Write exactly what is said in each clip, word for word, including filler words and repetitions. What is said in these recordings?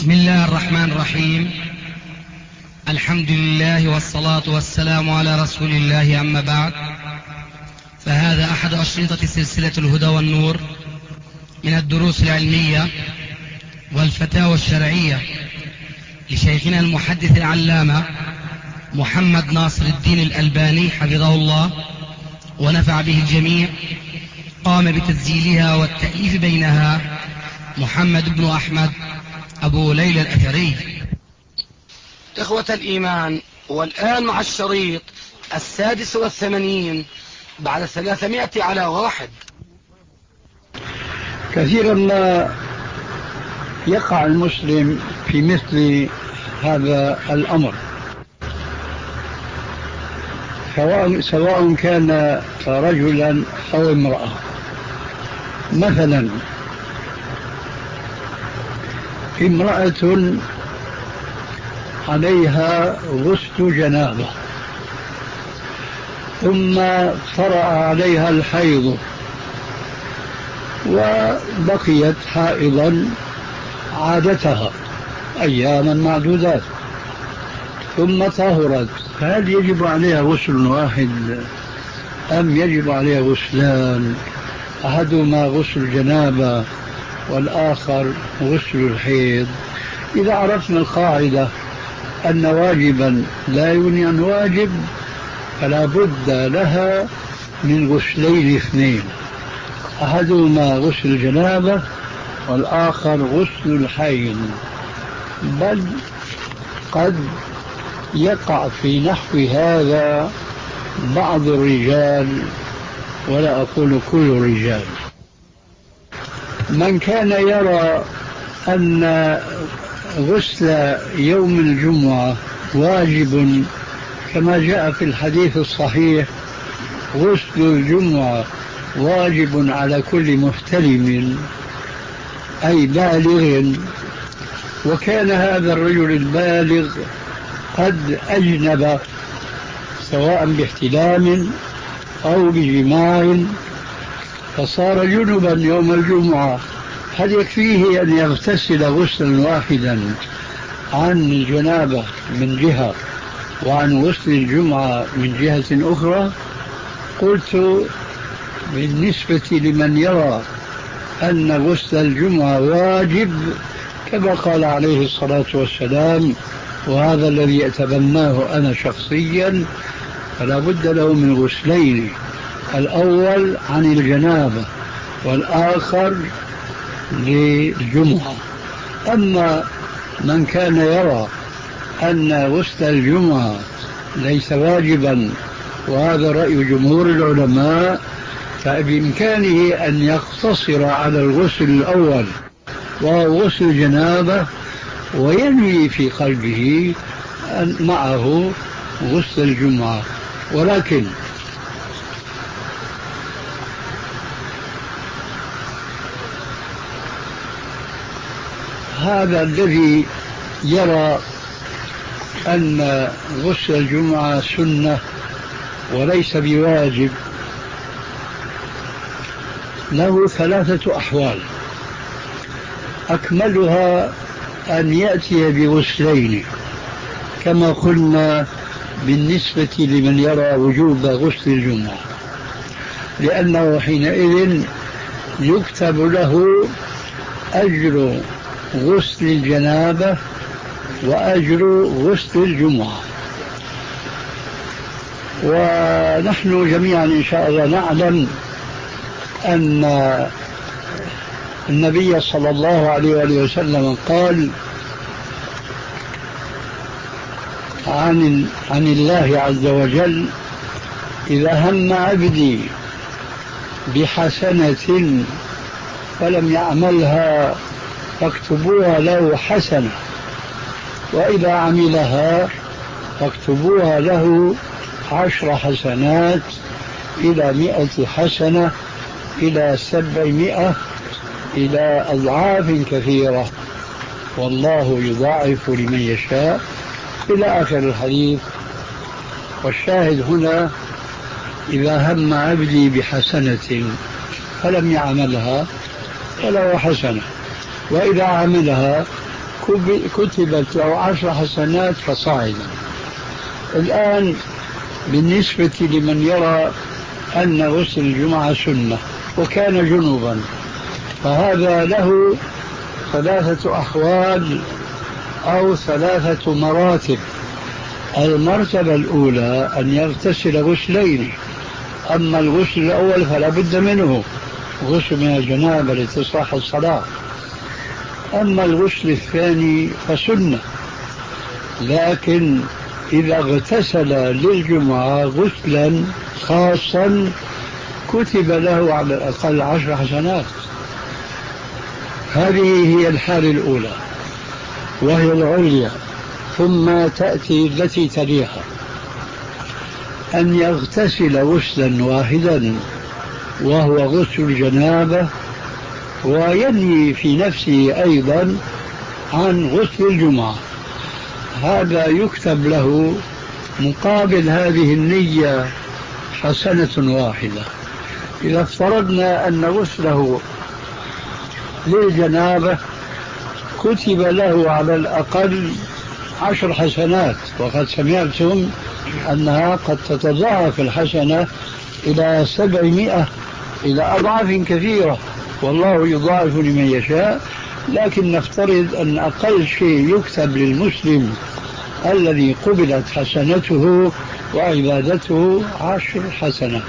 بسم الله الرحمن الرحيم. الحمد لله والصلاة والسلام على رسول الله، أما بعد، فهذا أحد أشرطة سلسلة الهدى والنور من الدروس العلمية والفتاوى الشرعية لشيخنا المحدث العلامة محمد ناصر الدين الألباني حفظه الله ونفع به الجميع. قام بتسجيلها والتأليف بينها محمد بن أحمد أبو ليلى الأثري. إخوة الإيمان، والآن مع الشريط السادس والثمانين بعد ثلاثمائة على واحد. كثيرا ما يقع المسلم في مثل هذا الأمر، سواء سواء كان رجلا أو امرأة. مثلا امرأة عليها غسل جنابة، ثم طرأ عليها الحيض وبقيت حائضا عادتها أياما معدودات، ثم طهرت، فهل يجب عليها غسل واحد أم يجب عليها غسلان؟ أحدهما غسل الجنابة والآخر غسل الحيض. إذا عرفنا القاعدة أن واجبا لا يغني عن واجب، فلا بد لها من غسلين اثنين، أحدهما غسل الجنابة والآخر غسل الحيض. بل قد يقع في نحو هذا بعض الرجال، ولا أقول كل الرجال. من كان يرى أن غسل يوم الجمعة واجب كما جاء في الحديث الصحيح: غسل الجمعة واجب على كل محتلم أي بالغ، وكان هذا الرجل البالغ قد أجنب سواء باحتلام أو بجماع فصار جنبا يوم الجمعة، هل يكفيه أن يغتسل غسلا واحدا عن الجنابة من جهة وعن غسل الجمعة من جهة أخرى؟ قلت بالنسبة لمن يرى أن غسل الجمعة واجب كما قال عليه الصلاة والسلام، وهذا الذي أتبناه أنا شخصيا، فلا بد له من غسلين: الأول عن الجنابة والآخر للجمعة. أما من كان يرى أن غسل الجمعة ليس واجبا، وهذا رأي جمهور العلماء، فبإمكانه أن يقتصر على الغسل الأول وهو غسل الجنابة، وينوي في قلبه أن معه غسل الجمعة. ولكن هذا الذي يرى أن غسل الجمعة سنة وليس بواجب له ثلاثة أحوال، أكملها أن يأتي بغسلين كما قلنا بالنسبة لمن يرى وجوب غسل الجمعة، لأنه حينئذ يكتب له أجر غسل الجنابة وأجر غسل الجمعة. ونحن جميعا إن شاء الله نعلم أن النبي صلى الله عليه وآله وسلم قال عن, عن الله عز وجل: إذا هم عبدي بحسنة فلم يعملها فاكتبوها له حسنة، وإذا عملها فاكتبوها له عشر حسنات إلى مئة حسنة إلى سبعمائة إلى أضعاف كثيرة، والله يضاعف لمن يشاء، إلى آخر الحديث. والشاهد هنا: إذا هم عبدي بحسنة فلم يعملها فله حسنة، وإذا عملها كتبت له عشر حسنات فصاعدا. الآن بالنسبة لمن يرى أن غسل الجمعة سنة وكان جنوبا، فهذا له ثلاثة أحوال أو ثلاثة مراتب. المرتبة الأولى أن يغتسل غسلين، أما الغسل الأول فلا بد منه، غسل من الجنابة لتصح الصلاة. أما الغسل الثاني فسنة، لكن إذا اغتسل للجمعة غسلا خاصا كتب له على الأقل عشر حسنات. هذه هي الحالة الأولى وهي العليا. ثم تأتي التي تليها، أن يغتسل غسلا واحدا وهو غسل الجنابة، وينوي في نفسه أيضا عن غسل الجمعة. هذا يكتب له مقابل هذه النية حسنة واحدة. إذا افترضنا أن غسله للجنابة كتب له على الأقل عشر حسنات، وقد سمعتم أنها قد تتضاعف الحسنة إلى سبعمائة، إلى أضعاف كثيرة، والله يضاعف لمن يشاء. لكن نفترض أن أقل شيء يكتب للمسلم الذي قبلت حسنته وعبادته عشر حسنات.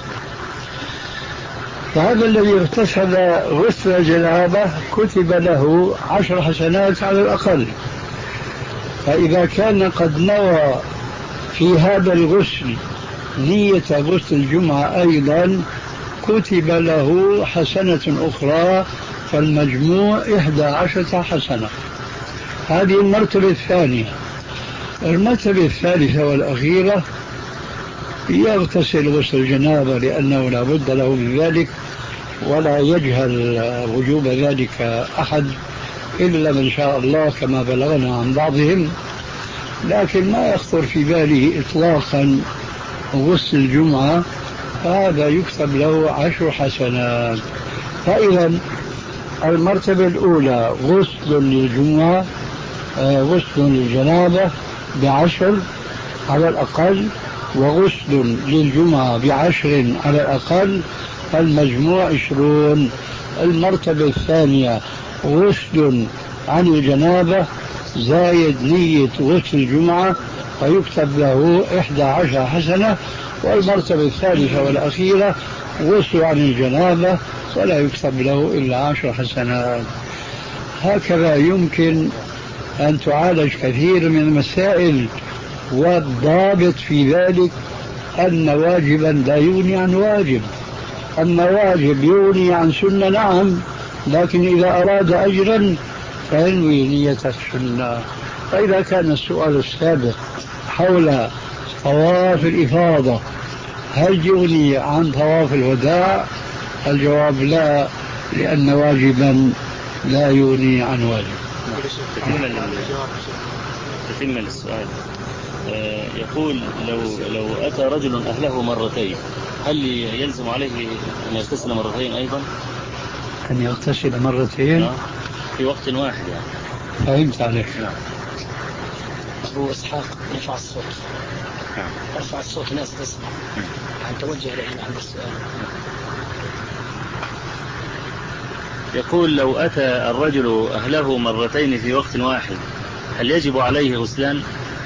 فهذا الذي اغتسل غسل الجنابة كتب له عشر حسنات على الأقل. فإذا كان قد نوى في هذا الغسل نية غسل الجمعة أيضا كتب له حسنة أخرى، فالمجموع إحدى عشرة حسنة. هذه المرتبة الثانية. المرتبة الثالثة والأخيرة يغتسل غسل الجنابة لأنه لا بد له من ذلك، ولا يجهل وجوب ذلك أحد إلا من شاء الله كما بلغنا عن بعضهم، لكن ما يخطر في باله إطلاقا غسل الجمعة، هذا يكتب له عشر حسنات. فإذا المرتبة الأولى غسل للجمعة، غسل للجنابة بعشر على الأقل، وغسل للجمعة بعشر على الأقل، المجموع عشرون. المرتبة الثانية غسل عن الجنابة زايد نية غسل الجمعة فيكتب له إحدى عشر حسنة. والمرتبة الثالثة والأخيرة غسل عن الجنابة ولا يكتب له إلا عشر حسنات. هكذا يمكن أن تعالج كثير من المسائل، والضابط في ذلك أن واجبا لا يغني عن واجب. أما واجب يغني عن سنة نعم، لكن إذا أراد أجرا فينوي نية السنة. فإذا كان السؤال السابق حول طواف الإفاضة هل يغني عن طواف الوداع؟ الجواب لا، لأن واجبا لا يغني عن واجب. تتم السؤال. يقول لو لو أتى رجل أهله مرتين هل يلزم عليه أن يغتسل مرتين أيضا؟ أن يغتسل مرتين في وقت واحد يعني. فهمت عليك. نعم. أبو إسحاق يرفع الصوت. نعم. ارفع الصوت الناس تسمع. أن توجه إليه عند السؤال. يقول لو أتى الرجل أهله مرتين في وقت واحد هل يجب عليه غسلان؟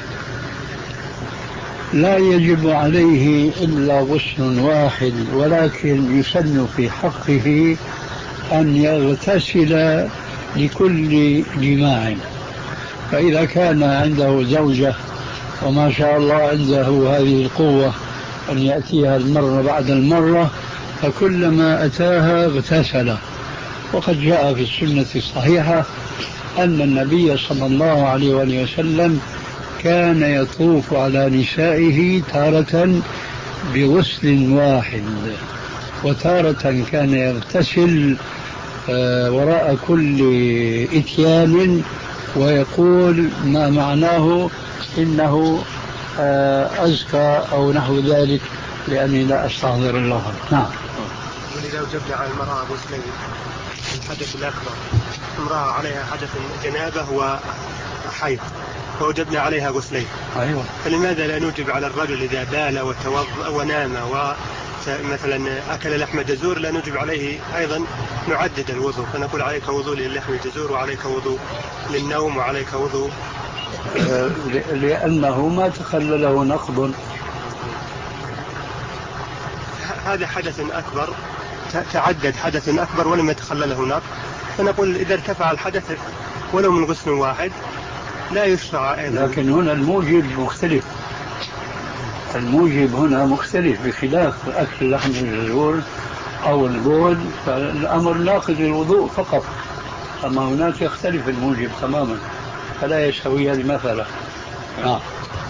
لا يجب عليه إلا غسل واحد، ولكن يسن في حقه أن يغتسل لكل جماع. فإذا كان عنده زوجة وما شاء الله عنده هذه القوة أن يأتيها المرة بعد المرة، فكلما أتاها اغتسل. وقد جاء في السنة الصحيحة أن النبي صلى الله عليه وآله وسلم كان يطوف على نسائه تارة بغسل واحد، وتارة كان يغتسل وراء كل إتيان ويقول ما معناه إنه أزكى أو نحو ذلك، لأني لا أستحضر الله. نعم. ولذا وجبنا على المرأة غسلين الحدث الأكبر، امرأة عليها حدث جنابة حيض فوجبنا عليها غسلين. أيوة. فلماذا لا نوجب على الرجل إذا بال وتوضأ ونام ومثلا أكل لحم جزور لا نوجب عليه أيضا نعدد الوضوء فنقول عليك وضوء للحم الجزور وعليك وضوء للنوم وعليك وضوء؟ لأنه ما تخلله نقض. هذا حدث أكبر، تعدد حدث أكبر ولم يتخلله نقض، فنقول إذا ارتفع الحدث ولو من غسل واحد لا يشرع أيضا. لكن هنا الموجب مختلف، الموجب هنا مختلف بخلاف أكل لحم الجزور أو البول، فالأمر ناقض للوضوء فقط، أما هناك يختلف الموجب تماما فلا يستوي هذه مثلا. آه.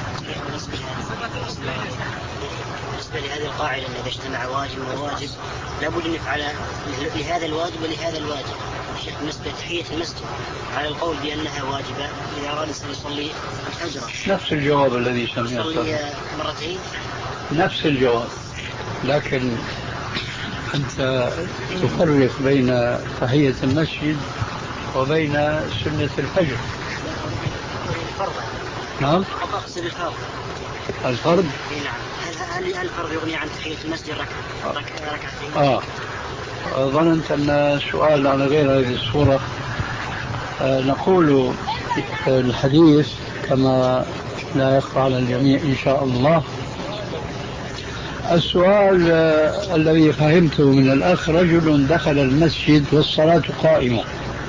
بالنسبة لهذه القاعدة أن إذا اجتمع واجب وواجب لابد أن يفعل لهذا الواجب ولهذا الواجب. الشيخ بالنسبة لتحية المسجد على القول بأنها واجبة إذا أراد أن يصلي الفجر نفس الجواب الذي سمعته، يصلي مرتين نفس الجواب، لكن أنت تفرق بين تحية المسجد وبين سنة الفجر. الفرض. نعم. أقصد الفرض. الفرض. نعم. هل هل الفرض يغني عن تحية المسجد ركعة ركعتين؟ آه. ظننت أن السؤال على غير هذه الصورة. آه نقول الحديث كما لا يخفى على الجميع إن شاء الله. السؤال آه الذي فهمته من الأخ: رجل دخل المسجد والصلاة قائمة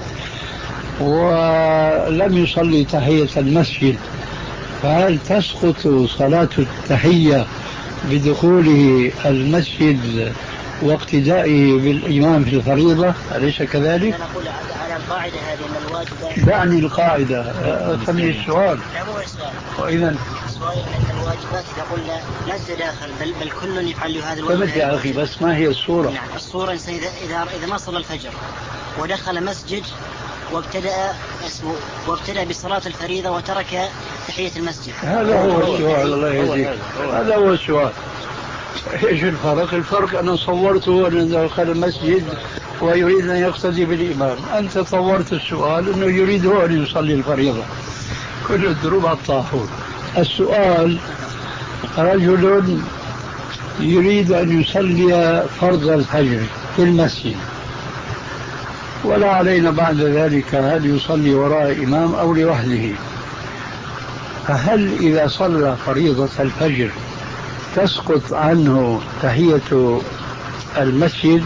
ولم يصلي تحية المسجد، فهل تسقط صلاة التحية بدخوله المسجد واقتدائه بالإمام في الفريضة؟ أليس كذلك؟ أنا أقول على القاعدة هذه أن الواجب. دعني القاعدة، أفهمني السؤال. لا مو السؤال. وإذا السؤال أن الواجبات إذا قلنا لا تتداخل بل بل كل يفعل هذا الواجب. فهمت يا أخي، بس ما هي الصورة؟ نعم الصورة إذا إذا إذا ما صلى الفجر ودخل مسجد وابتدأ اسمه وابتدأ بصلاة الفريضة وترك تحية المسجد. هذا هو السؤال. الله يهديك، هذا هو السؤال. ايش الفرق؟ الفرق انا صورته انه دخل المسجد ويريد ان يقتدي بالامام، انت صورت السؤال انه يريد هو ان يصلي الفريضه. كل الدروب على الطاحون. السؤال: رجل يريد ان يصلي فرض الفجر في المسجد ولا علينا بعد ذلك هل يصلي وراء امام او لوحده، فهل اذا صلى فريضه الفجر تسقط عنه تحية المسجد؟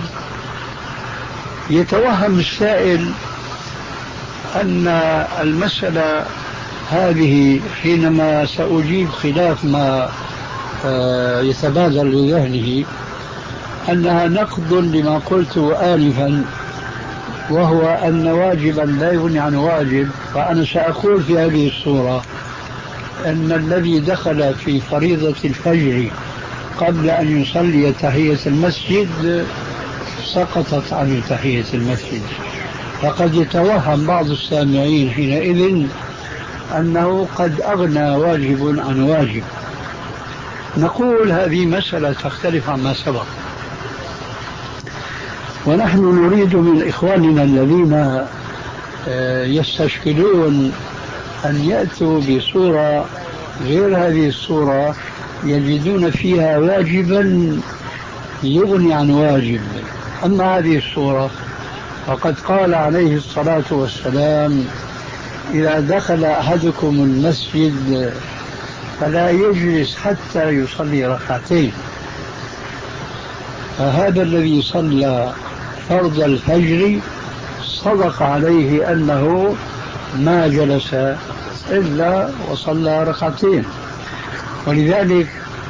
يتوهم السائل أن المسألة هذه حينما سأجيب خلاف ما يتبادر لذهنه أنها نقض لما قلت آنفا، وهو أن واجبا لا يغني عن واجب. فأنا سأقول في هذه الصورة أن الذي دخل في فريضة الفجر قبل أن يصلي تحية المسجد سقطت عنه تحية المسجد، فقد يتوهم بعض السامعين حينئذ أنه قد أغنى واجب عن واجب. نقول هذه مسألة تختلف عما سبق، ونحن نريد من إخواننا الذين يستشكلون أن يأتوا بصورة غير هذه الصورة يجدون فيها واجبا يغني عن واجب. أما هذه الصورة فقد قال عليه الصلاة والسلام: إذا دخل أحدكم المسجد فلا يجلس حتى يصلي ركعتين. فهذا الذي صلى فرض الفجر صدق عليه أنه ما جلس إلا وصلى ركعتين. ولذلك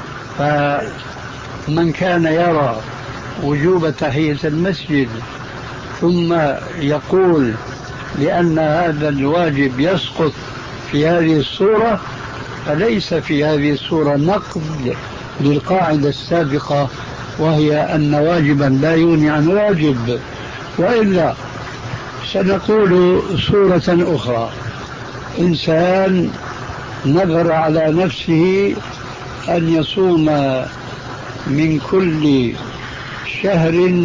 فمن كان يرى وجوب تحية المسجد ثم يقول لأن هذا الواجب يسقط في هذه الصورة، فليس في هذه الصورة نقض للقاعدة السابقة وهي أن واجبا لا يغني عن واجب. وإلا سنقول صورة أخرى: إنسان نذر على نفسه أن يصوم من كل شهر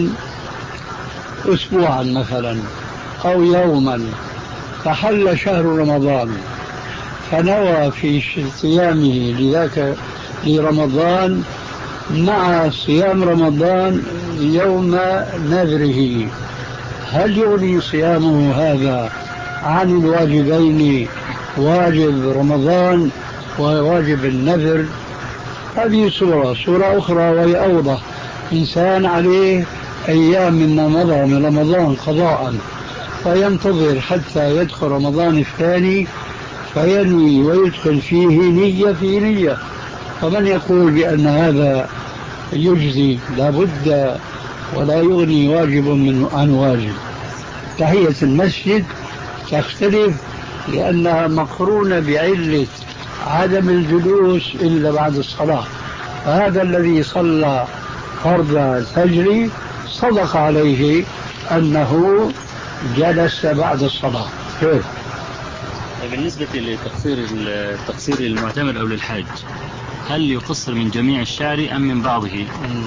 أسبوعا مثلا أو يوما، فحل شهر رمضان فنوى في صيامه لذاك لرمضان مع صيام رمضان يوم نذره، هل يغني صيامه هذا عن الواجبين، واجب رمضان وواجب النذر؟ هذه صورة. صورة أخرى وهي أوضح، إنسان عليه أيام مما مضى من رمضان قضاء، فينتظر حتى يدخل رمضان الثاني فينوي ويدخل فيه نية في نية، فمن يقول بأن هذا يجزي؟ لابد ولا يغني واجب من عن واجب. تحية المسجد تختلف لأنها مقرونة بعلة عدم الجلوس إلا بعد الصلاة، فهذا الذي صلى فرض الفجر صدق عليه أنه جلس بعد الصلاة. بالنسبة لتقصير التقصير للمعتمر أو للحاج، هل يقصر من جميع الشعر أم من بعضه؟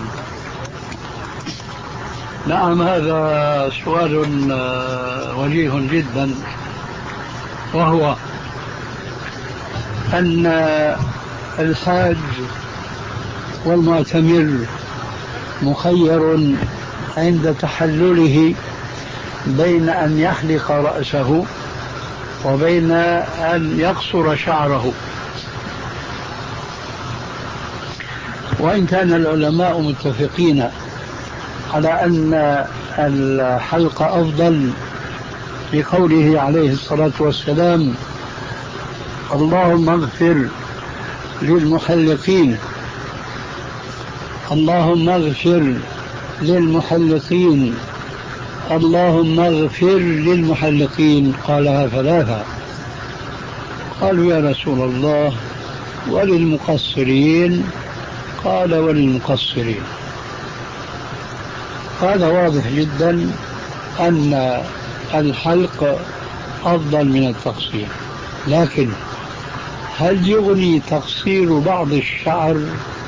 نعم، هذا سؤال وجيه جدا، وهو أن الحاج والمعتمر مخير عند تحلله بين أن يحلق رأسه وبين أن يقصر شعره، وإن كان العلماء متفقين على أن الحلق أفضل لقوله عليه الصلاة والسلام: اللهم اغفر للمحلقين، اللهم اغفر للمحلقين، اللهم اغفر للمحلقين. قالها ثلاثة. قالوا يا رسول الله وللمقصرين؟ قال وللمقصرين. هذا واضح جدا أن الحلق أفضل من التقصير، لكن هل يغني تقصير بعض الشعر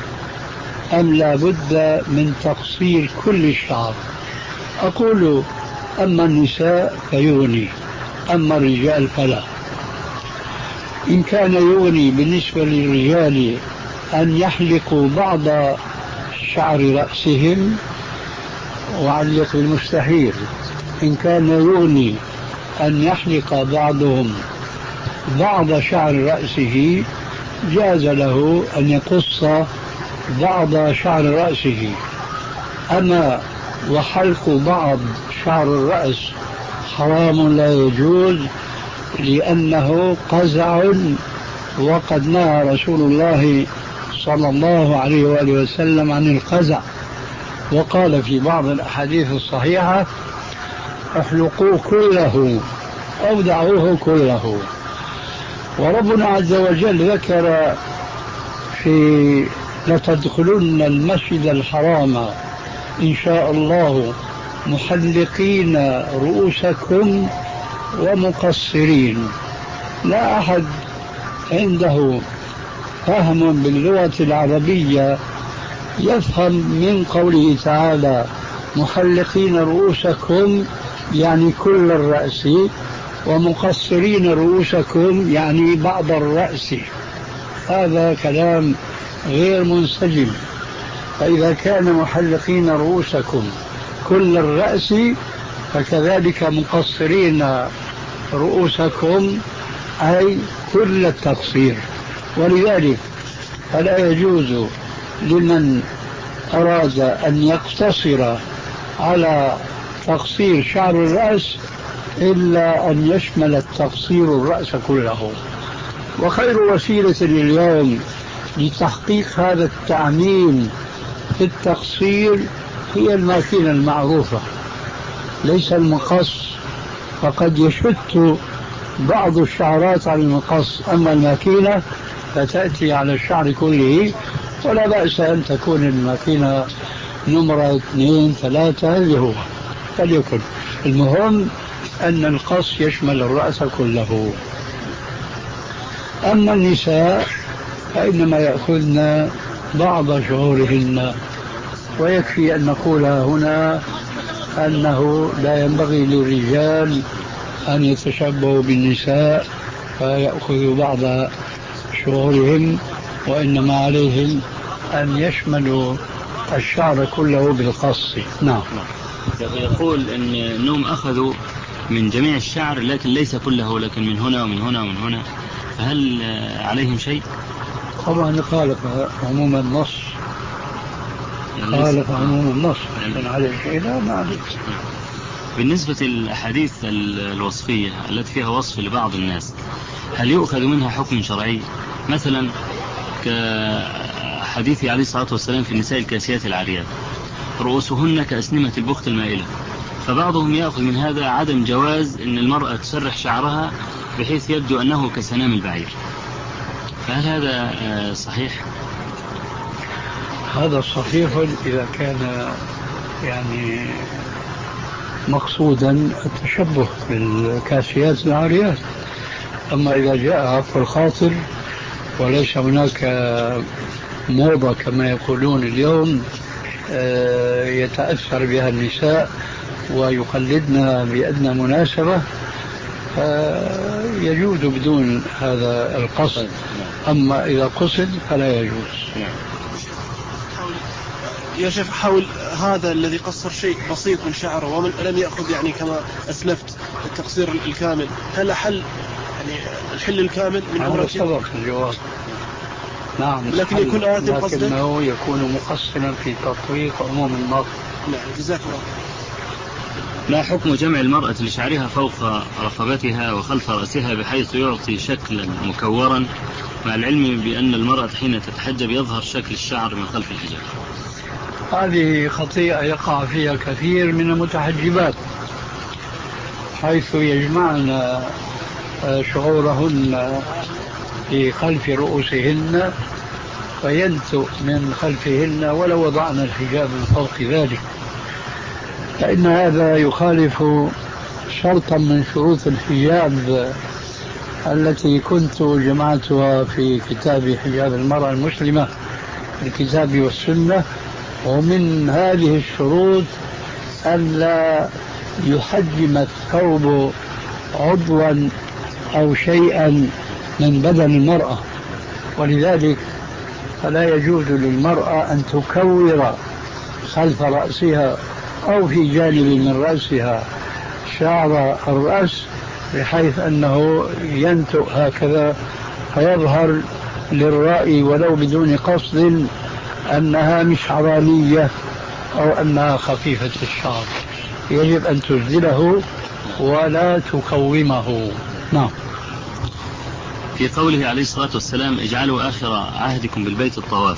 أم لا بد من تقصير كل الشعر؟ أقول أما النساء فيغني، أما الرجال فلا. إن كان يغني بالنسبة للرجال أن يحلقوا بعض شعر رأسهم وعلق بالمستحيل، إن كان يغني أن يحلق بعضهم بعض شعر رأسه جاز له أن يقص بعض شعر رأسه. أما وحلق بعض شعر الرأس حرام لا يجوز، لأنه قزع، وقد نهى رسول الله صلى الله عليه وآله وسلم عن القزع، وقال في بعض الأحاديث الصحيحة: احلقوه كله أو دعوه كله. وربنا عز وجل ذكر في لتدخلن المسجد الحرام إن شاء الله محلقين رؤوسكم ومقصرين. لا أحد عنده فهم باللغة العربية يفهم من قوله تعالى محلقين رؤوسكم يعني كل الرأس، ومقصرين رؤوسكم يعني بعض الرأس. هذا كلام غير منسجم. فإذا كان محلقين رؤوسكم كل الرأس، فكذلك مقصرين رؤوسكم أي كل التقصير. ولذلك فلا يجوز لمن أراد أن يقتصر على تقصير شعر الرأس إلا أن يشمل التقصير الرأس كله. وخير وسيلة اليوم لتحقيق هذا التعميم في التقصير هي الماكينة المعروفة، ليس المقص، فقد يشت بعض الشعرات على المقص، أما الماكينة فتأتي على الشعر كله، ولا بأس أن تكون الماكينة نمرة اثنين ثلاثة اللي هو فليكن. المهم أن القص يشمل الرأس كله. أما النساء فإنما يأخذن بعض شعورهن، ويكفي أن نقول هنا أنه لا ينبغي للرجال أن يتشبهوا بالنساء، فيأخذوا بعض شعورهم، وإنما عليهم أن يشملوا الشعر كله بالقص. نعم. يقول أن أنهم أخذوا من جميع الشعر لكن ليس كله، لكن من هنا ومن هنا ومن هنا، هل عليهم شيء؟ طبعا خالف عموم النص، خالف عموم النص، لكن عليه شيء لا ما عليه. بالنسبة للأحاديث الوصفية التي فيها وصف لبعض الناس، هل يؤخذ منها حكم شرعي؟ مثلا كحديث عليه الصلاة والسلام في النساء الكاسيات العاريات رؤوسهن كأسنمة البخت المائلة، فبعضهم يأخذ من هذا عدم جواز أن المرأة تسرح شعرها بحيث يبدو أنه كسنام البعير، فهل هذا صحيح؟ هذا صحيح إذا كان يعني مقصودا التشبه بالكاسيات العاريات. أما إذا جاء عفو الخاطر وليس هناك موضة كما يقولون اليوم يتأثر بها النساء ويقلدنا بأدنى مناسبة، يجوز بدون هذا القصد. أما إذا قصد فلا يجوز. يا شيخ حاول هذا الذي قصر شيء بسيط من شعره ولم يأخذ يعني كما أسلفت التقصير الكامل، هل حل يعني الحل الكامل من هذا سبق الجواب. نعم، لكن يكون آثم قصده، لكنه يكون مقصرا في تطبيق عموم النص. نعم جزاك الله. ما حكم جمع المرأة لشعرها فوق رقبتها وخلف رأسها بحيث يعطي شكلا مكورا، مع العلم بأن المرأة حين تتحجب يظهر شكل الشعر من خلف الحجاب؟ هذه خطيئة يقع فيها كثير من المتحجبات، حيث يجمعن شعورهن في خلف رؤوسهن فينتؤ من خلفهن ولو وضعن الحجاب من فوق ذلك، فإن هذا يخالف شرطا من شروط الحجاب التي كنت جمعتها في كتاب حجاب المرأة المسلمة الكتاب والسنة. ومن هذه الشروط ألا يحجم الثوب عضوا أو شيئا من بدن المرأة، ولذلك فلا يجوز للمرأة أن تكور خلف رأسها أو في جانب من رأسها شعر الرأس بحيث أنه ينتؤ هكذا فيظهر للرأي ولو بدون قصد أنها مش عرانية أو أنها خفيفة الشعر. يجب أن تزدله ولا تقومه. نعم. في قوله عليه الصلاة والسلام اجعلوا آخر عهدكم بالبيت الطواف،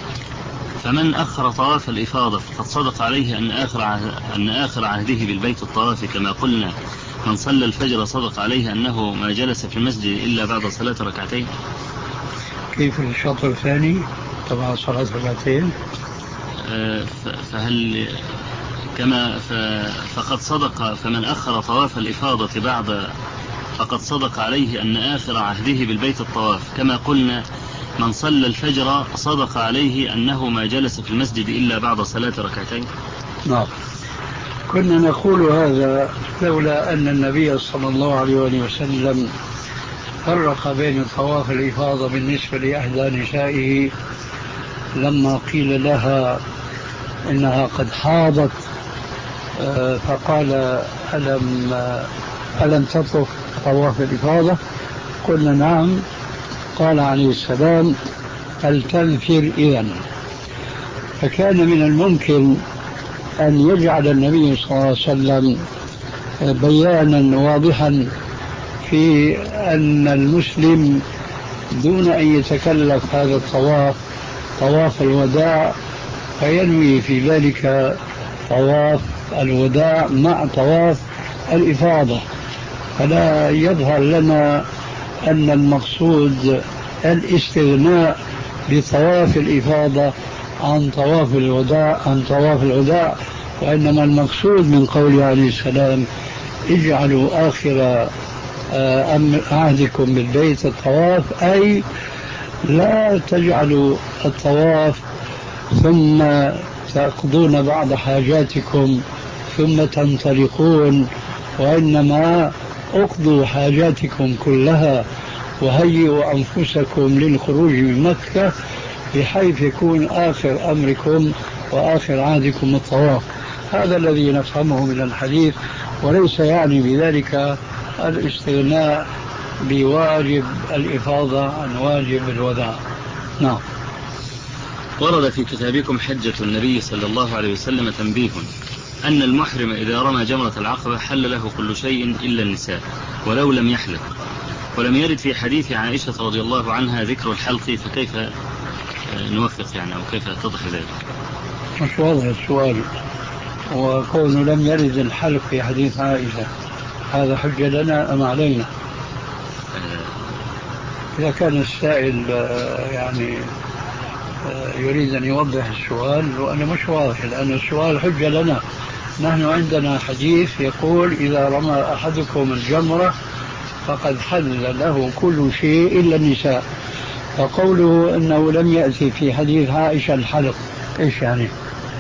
فمن أخر طواف الإفاضة فقد صدق عليه أن آخر أن آخر عهده بالبيت الطواف، كما قلنا من صلى الفجر صدق عليه أنه ما جلس في المسجد إلا بعد صلاة ركعتين. كيف الشطر الثاني؟ طبعا صلاة ركعتين. فهل كما فقد صدق فمن أخر طواف الإفاضة بعد فقد صدق عليه أن آخر عهده بالبيت الطواف، كما قلنا من صلى الفجر صدق عليه أنه ما جلس في المسجد إلا بعد صلاة ركعتين. نعم، كنا نقول هذا لولا أن النبي صلى الله عليه وسلم فرق بين طواف الإفاضة بالنسبة لإحدى نسائه لما قيل لها إنها قد حاضت، فقال ألم ألم تطف طواف الإفاضة؟ قلنا نعم. قال عليه السلام فلتنفر إذن. فكان من الممكن أن يجعل النبي صلى الله عليه وسلم بيانا واضحا في أن المسلم دون أن يتكلف هذا الطواف طواف الوداع فينوي في ذلك طواف الوداع مع طواف الإفاضة، فلا يظهر لنا أن المقصود الاستغناء بطواف الإفاضة عن طواف الوداع عن طواف الوداع وإنما المقصود من قوله عليه السلام اجعلوا آخر عهدكم بالبيت الطواف، أي لا تجعلوا الطواف ثم تقضون بعض حاجاتكم ثم تنطلقون، وإنما اقضوا حاجاتكم كلها وهيئوا أنفسكم للخروج من مكة بحيث يكون آخر أمركم وآخر عهدكم الطواف. هذا الذي نفهمه من الحديث، وليس يعني بذلك الاستغناء بواجب الإفاضة عن واجب الوداع. نعم. ورد في كتابكم حجة النبي صلى الله عليه وسلم تنبيه أن المحرم إذا رمى جمرة العقبة حل له كل شيء إلا النساء ولو لم يحلق، ولم يرد في حديث عائشة رضي الله عنها ذكر الحلق، فكيف نوفق يعني أو كيف تضح ذلك؟ مش واضح السؤال. وكونه لم يرد الحلق في حديث عائشة هذا حجة لنا أم علينا؟ إذا كان السائل يعني يريد أن يوضح السؤال وأنا مش واضح، لأن السؤال حجة لنا. نحن عندنا حديث يقول إذا رمى أحدكم الجمرة فقد حل له كل شيء إلا النساء، فقوله أنه لم يأتي في حديث عائشة الحلق إيش يعني؟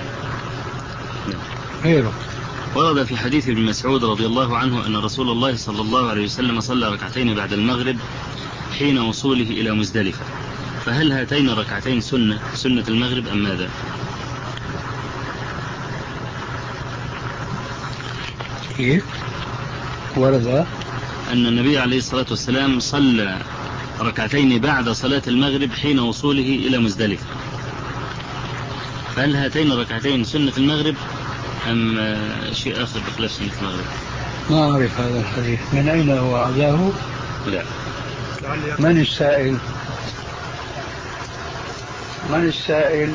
غيره. ورد في حديث ابن مسعود رضي الله عنه أن رسول الله صلى الله عليه وسلم صلى ركعتين بعد المغرب حين وصوله إلى مزدلفة، فهل هاتين الركعتين سنة سنة المغرب أم ماذا؟ كيف؟ ورد أن النبي عليه الصلاة والسلام صلى ركعتين بعد صلاة المغرب حين وصوله إلى مزدلفة، فهل هاتين الركعتين سنة المغرب أم شيء آخر بخلاف سنة المغرب؟ ما أعرف هذا الحديث، من أين هو عزاه؟ لا. من السائل؟ من السائل؟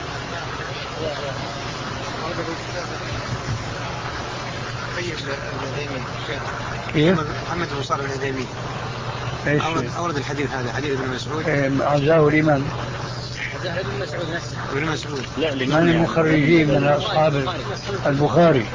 كيف؟ محمد بن صالح العثيمين أورد, أورد الحديث هذا حديث ابن مسعود. عزاه لمن؟ عزاه ابن مسعود نفسه. ابن مسعود. لا، من المخرجين من أصحاب البخاري؟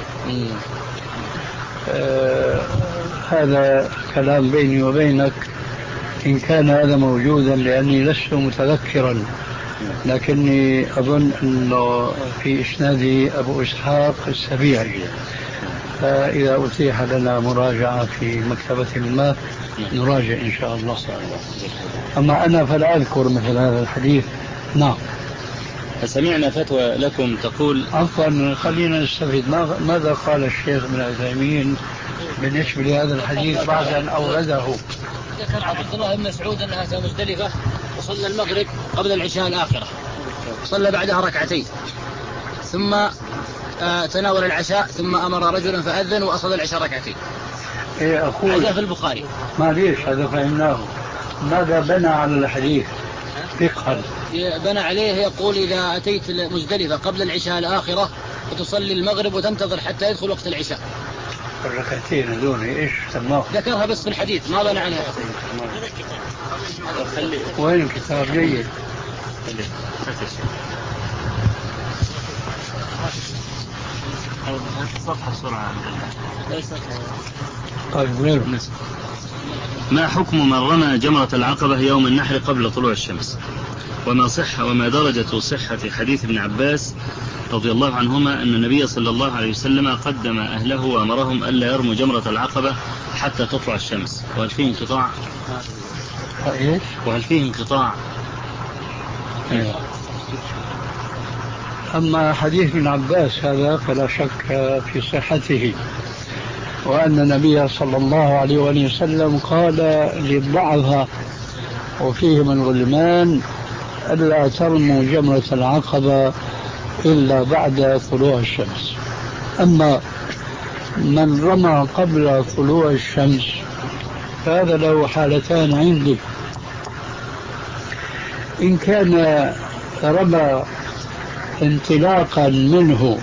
آه هذا كلام بيني وبينك إن كان هذا موجودا، لأني لست متذكرا، لكني أظن أنه في إسناده أبو إسحاق السبيعي، فإذا أتيح لنا مراجعة في مكتبة ما نراجع إن شاء الله. أما أنا فلا أذكر مثل هذا الحديث. نعم. فسمعنا فتوى لكم تقول. عفوا، خلينا نستفيد ماذا قال الشيخ ابن عثيمين بالنسبة لهذا الحديث بعد أن أورده. ذكر عبد الله بن مسعود أنها أتى مزدلفة وصلى المغرب قبل العشاء الآخرة، صلى بعدها ركعتين، ثم آه تناول العشاء، ثم أمر رجلا فأذن وأصلى العشاء ركعتين. إيه أخوي، هذا في البخاري. ما ليش هذا فهمناه. ماذا بنى على الحديث فقها؟ بنى عليه يقول إذا أتيت مزدلفة قبل العشاء الآخرة وتصلي المغرب وتنتظر حتى يدخل وقت العشاء. الركعتين هذول ايش سماه؟ ذكرها بس في الحديث، ما بنى عليها. وين الكتاب؟ جيد. صفحة بسرعة. طيب غير. ما حكم من رمى جمرة العقبة يوم النحر قبل طلوع الشمس؟ وما صحة وما درجة صحة حديث ابن عباس رضي الله عنهما أن النبي صلى الله عليه وسلم قدم أهله وأمرهم ألا يرموا جمرة العقبة حتى تطلع الشمس، وهل فيه انقطاع؟ وهل فيه انقطاع؟ أما حديث ابن عباس هذا فلا شك في صحته، وأن النبي صلى الله عليه وسلم قال للضعفاء وفيه من غلمان ألا ترموا جمرة العقبة إلا بعد طلوع الشمس. أما من رمى قبل طلوع الشمس فهذا له حالتان عندي. إن كان رمى انطلاقا منه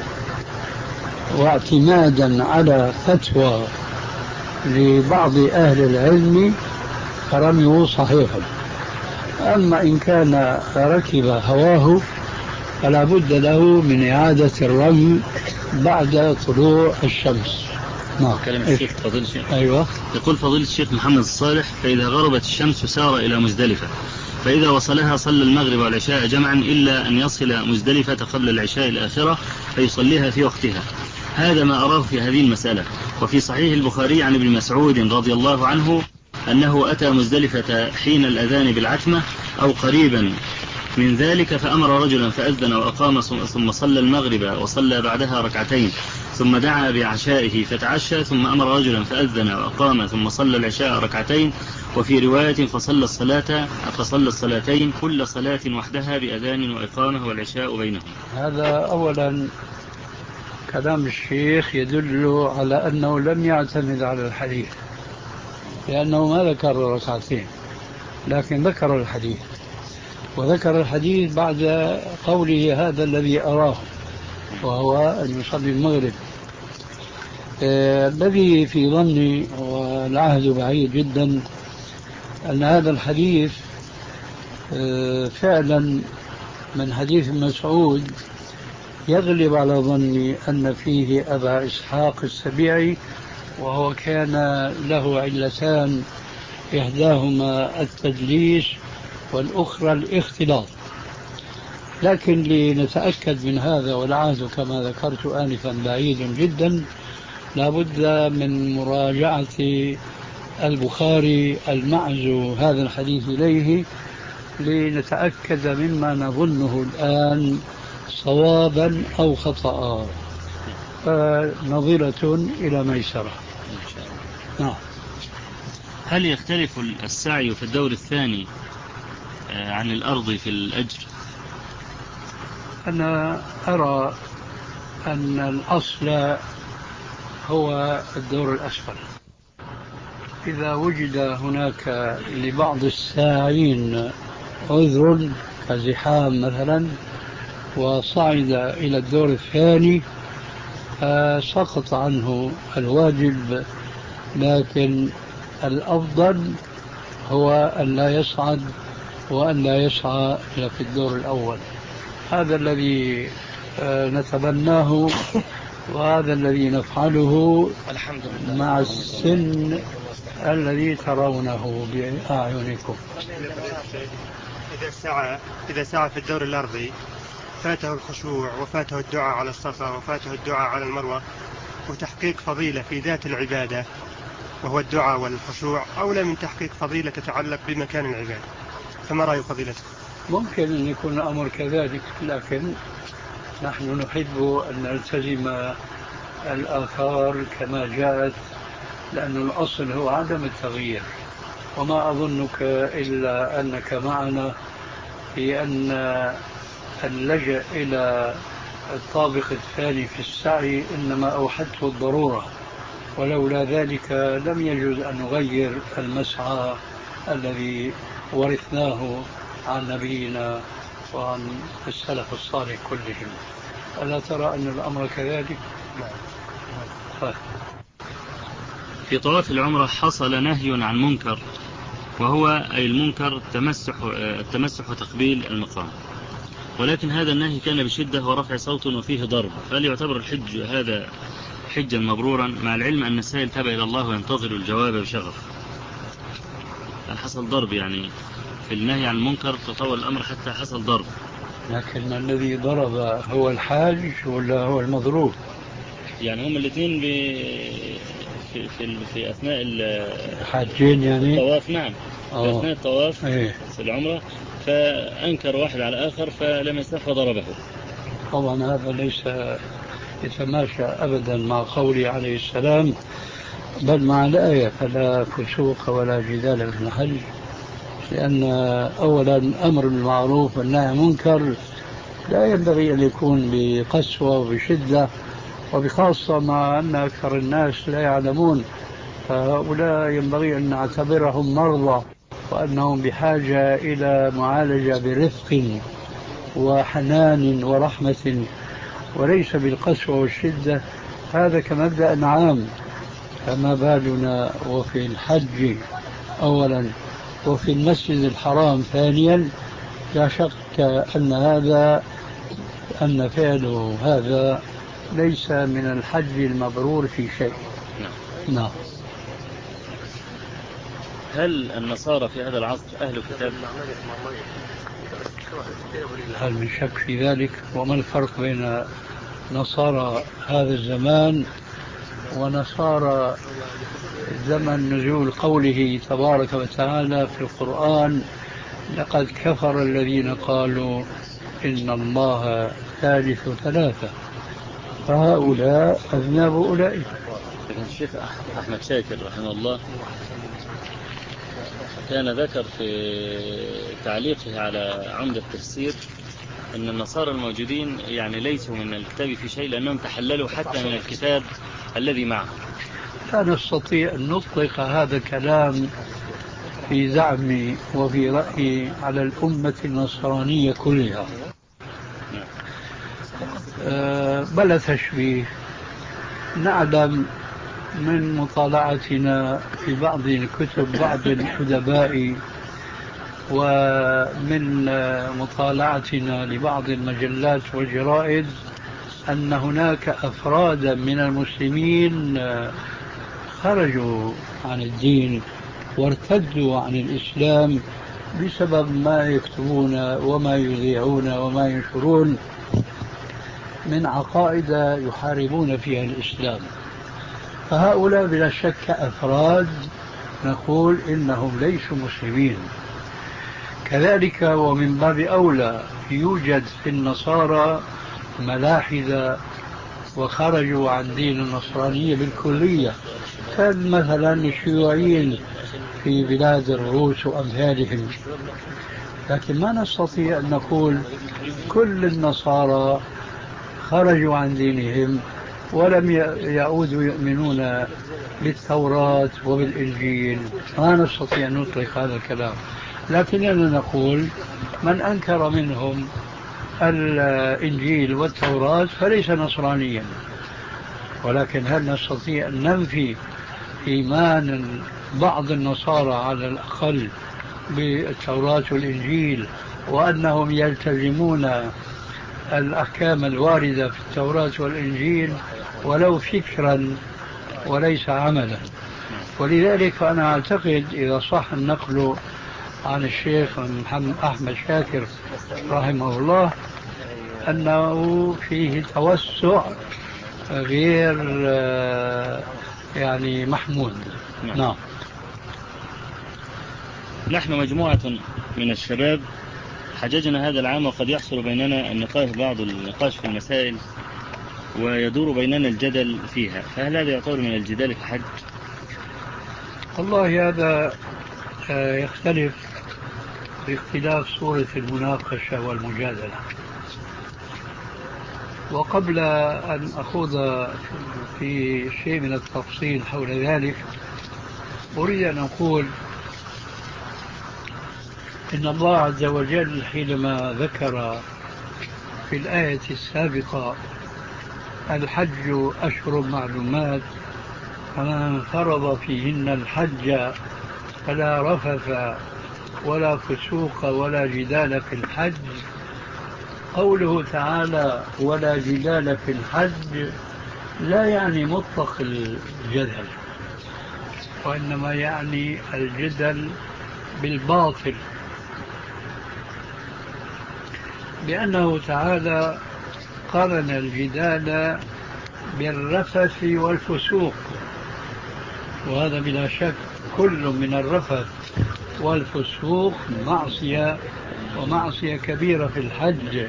واعتمادا على فتوى لبعض أهل العلم فرميه صحيح. أما إن كان ركب هواه فلا بد له من إعادة الرمي بعد طلوع الشمس. نعم. كلام الشيخ فضيلة الشيخ. أيوة. يقول فضيلة الشيخ محمد الصالح: فإذا غربت الشمس سار إلى مزدلفة، فإذا وصلها صلى المغرب والعشاء جمعا إلا أن يصل مزدلفة قبل العشاء الآخرة فيصليها في وقتها. هذا ما أراه في هذه المسألة. وفي صحيح البخاري عن ابن مسعود رضي الله عنه أنه أتى مزدلفة حين الأذان بالعتمة أو قريبا من ذلك، فأمر رجلا فأذن وأقام ثم صلى المغرب وصلى بعدها ركعتين ثم دعا بعشائه فتعشى، ثم أمر رجلا فأذن وأقام ثم صلى العشاء ركعتين، وفي رواية فصلى الصلاة فصلى الصلاتين كل صلاة وحدها بأذان وإقامة والعشاء بينهم. هذا أولا كلام الشيخ يدل على أنه لم يعتمد على الحديث، لأنه ما ذكر ركعتين لكن ذكر الحديث، وذكر الحديث بعد قوله هذا الذي أراه وهو أن يصلي المغرب. آه الذي في ظني والعهد بعيد جدا أن هذا الحديث آه فعلا من حديث مسعود يغلب على ظني أن فيه أبا إسحاق السبيعي، وهو كان له علتان، إحداهما التدليس والأخرى الاختلاط. لكن لنتأكد من هذا والعهد كما ذكرت آنفا بعيد جدا، لابد من مراجعة البخاري المعزو هذا الحديث إليه لنتأكد مما نظنه الآن صوابا أو خطأ، نظرة إلى ميسرة. نعم. هل يختلف السعي في الدور الثاني عن الأرض في الأجر؟ أنا أرى أن الأصل هو الدور الأسفل. إذا وجد هناك لبعض الساعين عذر كزحام مثلا وصعد إلى الدور الثاني سقط عنه الواجب، لكن الأفضل هو أن لا يصعد وأن لا يسعى إلى في الدور الأول. هذا الذي نتبناه وهذا الذي نفعله الحمد لله مع السن الذي ترونه بأعينكم. إذا سعى إذا سعى في الدور الأرضي فاته الخشوع وفاته الدعاء على الصفا وفاته الدعاء على المروة، وتحقيق فضيلة في ذات العبادة وهو الدعاء والخشوع أولى من تحقيق فضيلة تتعلق بمكان العبادة، فما رأي فضيلتكم؟ ممكن أن يكون الأمر كذلك، لكن نحن نحب أن نلتزم الآثار كما جاءت، لأن الأصل هو عدم التغيير. وما أظنك إلا أنك معنا في أن اللجأ إلى الطابق الثاني في السعي إنما أوحته الضرورة، ولولا ذلك لم يجوز أن نغير المسعى الذي ورثناه عن نبينا وعن السلف الصالح كلهم. ألا ترى أن الأمر كذلك؟ طيب. في طواف العمرة حصل نهي عن منكر، وهو أي المنكر التمسح, التمسح وتقبيل المقام، ولكن هذا النهي كان بشدة ورفع صوت وفيه ضرب، فهل يعتبر الحج هذا حجا مبرورا، مع العلم أن السائل تابع إلى الله وينتظر الجواب بشغف؟ هل حصل ضرب يعني في النهي عن المنكر؟ تطور الأمر حتى حصل ضرب. لكن الذي ضرب هو الحاج ولا هو المضروب؟ يعني هم الاثنين في, في, في أثناء الحاجين يعني الطواف. نعم. أوه. في أثناء الطواف ايه. في العمرة، فأنكر واحد على آخر فلم يسمح وضربه. طبعا هذا ليس يتماشى أبدا مع قوله عليه السلام، بل مع الآية فلا فسوق ولا جدال في الحج، لأن أولا أمر بالمعروف والنهي عن المنكر لا ينبغي أن يكون بقسوة وبشدة، وبخاصة مع أن أكثر الناس لا يعلمون، فهؤلاء ينبغي أن نعتبرهم مرضى وأنهم بحاجة إلى معالجة برفق وحنان ورحمة وليس بالقسوة والشدة. هذا كمبدأ عام، فما بالنا وفي الحج أولا وفي المسجد الحرام ثانيا. لا شك أن هذا أن فعله هذا ليس من الحج المبرور في شيء. نعم. نعم. هل النصارى في هذا العصر أهل كتاب؟ هل من شك في ذلك؟ وما الفرق بين نصارى هذا الزمان ونصارى زمن نزول قوله تبارك وتعالى في القرآن لقد كفر الذين قالوا إن الله ثالث ثلاثة، فهؤلاء أذناب أولئك. الشيخ أحمد شاكر رحمه الله كان ذكر في تعليقه على عمدة التفسير أن النصارى الموجودين يعني ليسوا من الكتاب في شيء لأنهم تحللوا حتى من الكتاب الذي معهم. لا نستطيع أن نطلق هذا الكلام في زعمي وفي رأيي على الأمة النصرانية كلها. أه بلا تشبيه. نعلم من مطالعتنا في بعض الكتب بعض الأدباء ومن مطالعتنا لبعض المجلات والجرائد أن هناك أفرادا من المسلمين خرجوا عن الدين وارتدوا عن الإسلام بسبب ما يكتبون وما يذيعون وما ينشرون من عقائد يحاربون فيها الإسلام. فهؤلاء بلا شك أفراد نقول إنهم ليسوا مسلمين. كذلك ومن باب أولى يوجد في النصارى ملاحدة وخرجوا عن دين النصرانية بالكلية، كان مثلا الشيوعيين في بلاد الروس وأمثالهم. لكن ما نستطيع أن نقول كل النصارى خرجوا عن دينهم ولم يعودوا يؤمنون بالتوراة وبالإنجيل. ما نستطيع أن نطلق هذا الكلام، لكننا نقول من أنكر منهم الإنجيل والتوراة فليس نصرانيا. ولكن هل نستطيع أن ننفي إيمان بعض النصارى على الأقل بالتوراة والإنجيل وأنهم يلتزمون الأحكام الواردة في التوراة والإنجيل ولو فكرا وليس عملا؟ ولذلك فأنا أعتقد إذا صح النقل عن الشيخ محمد أحمد شاكر رحمه الله أنه فيه توسع غير يعني محمود. نعم. نعم. نحن مجموعة من الشباب حججنا هذا العام وقد يحصل بيننا النقاش بعض النقاش في المسائل ويدور بيننا الجدل فيها، فهل هذا يعتبر من الجدال في الحج؟ والله هذا يختلف باختلاف صورة المناقشة والمجادلة. وقبل أن أخوض في شيء من التفصيل حول ذلك أريد أن أقول إن الله عز وجل حينما ذكر في الآية السابقة الحج أشهر معلومات فمن فرض فيهن الحج فلا رفث ولا فسوق ولا جدال في الحج، قوله تعالى ولا جدال في الحج لا يعني مطلق الجدل، وإنما يعني الجدل بالباطل، لأنه تعالى قارن الجدال بالرفث والفسوق، وهذا بلا شك كل من الرفث والفسوق معصية ومعصية كبيرة في الحج.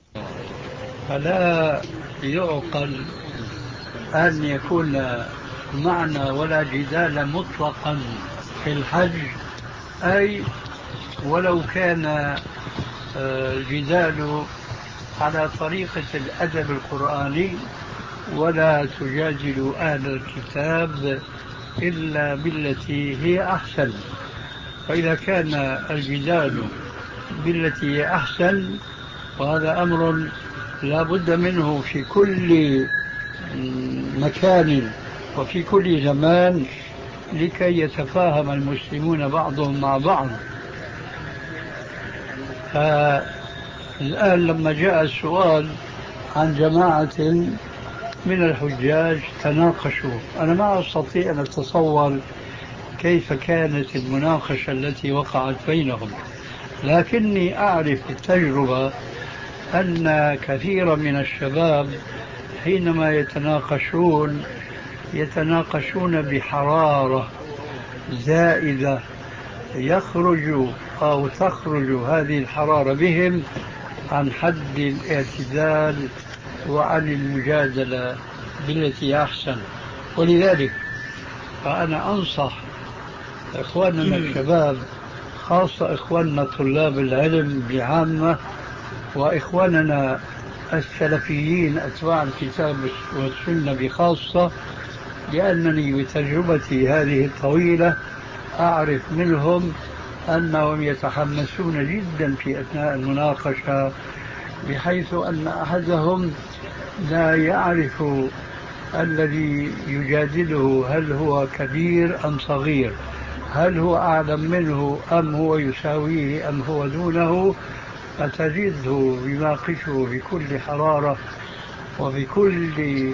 فلا يعقل أن يكون معنى ولا جدال مطلقا في الحج، أي ولو كان الجدال على طريقة الأدب القرآني ولا تجادل أهل الكتاب إلا بالتي هي أحسن. فإذا كان الجدال بالتي هي أحسن وهذا أمر لا بد منه في كل مكان وفي كل زمان لكي يتفاهم المسلمون بعضهم مع بعض. فالآن لما جاء السؤال عن جماعة من الحجاج تناقشوا، أنا ما أستطيع أن أتصور كيف كانت المناقشة التي وقعت بينهم، لكني أعرف بالتجربة أن كثيرا من الشباب حينما يتناقشون يتناقشون بحرارة زائدة يخرج أو تخرج هذه الحرارة بهم عن حد الاعتدال وعن المجادلة بالتي أحسن. ولذلك فأنا أنصح إخواننا الشباب، خاصة إخواننا طلاب العلم بعامة وإخواننا السلفيين أتباع الكتاب والسنة بخاصة، لأنني بتجربتي هذه الطويلة أعرف منهم أنهم يتحمسون جدا في أثناء المناقشة، بحيث أن أحدهم لا يعرف الذي يجادله هل هو كبير أم صغير، هل هو أعلم منه أم هو يساويه أم هو دونه، فتجده يناقشه بكل حرارة وبكل